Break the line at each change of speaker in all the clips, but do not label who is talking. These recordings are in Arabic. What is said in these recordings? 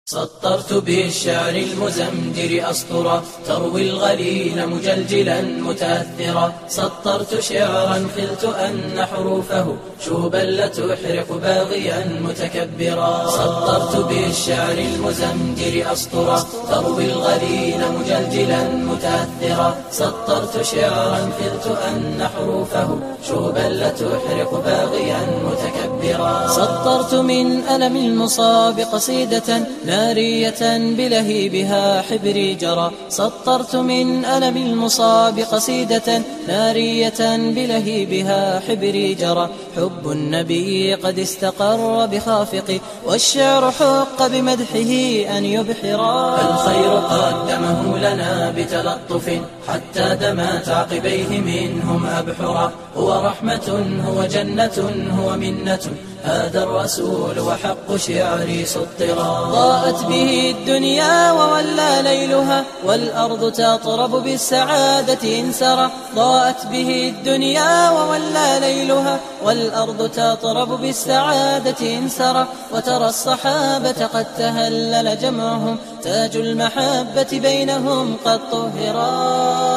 سطرت بالشعر المزمجر أسطرا تروي الغليل مجلجلا متأثرا. سطرت شعرا خلت أن حروفه شوبا لتحرق باغيا متكبرا. سطرت بالشعر المزمجر أسطرا تروي الغليل مجلجلا متأثرا. سطرت شعرا خلت أن حروفه شوبا لتحرق باغيا متكبرا. سطرت من ألم المصاب قصيدة نارية بلهيبها حبري جرى. سطرت من ألم المصاب قصيدة نارية بلهيبها حبري جرى. حب النبي قد استقر بخافقي والشعر حق بمدحه أن يبحرا. الخير قدمه لنا بتلطف حتى دمت عقبيه منهم أبحرا. هو رحمة هو جنة هو منة هذا الرسول وحق شعري سطرا. ضاءت به الدنيا وولى ليلها والأرض تطرب بالسعادة إن سرى. ضاءت به الدنيا وولى ليلها والأرض تطرب بالسعادة إن سرى. وترى الصحابة قد تهلل جمعهم تاج المحبة بينهم قد طهرا.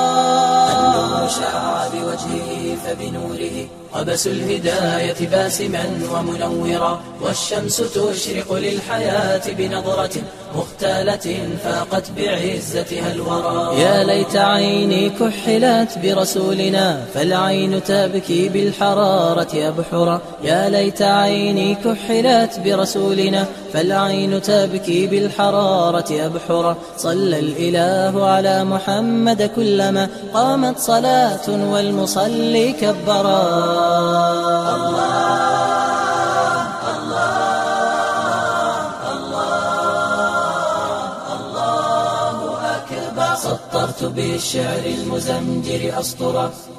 النور شع بوجهه فبنوره قبس الهداية باسما ومنورا. والشمس تشرق للحياة بنظرة مختالة فاقت بعزتها الورى. يا ليت عيني كحلت برسولنا فالعين تبكي بالحرارة أبحرا. يا ليت عيني كحلت برسولنا فالعين تبكي بالحرارة أبحرا. صلى الإله على محمد كلما قامت صلاة والمصلي كبرا. سطرت بالشعر المزمجر أسطرا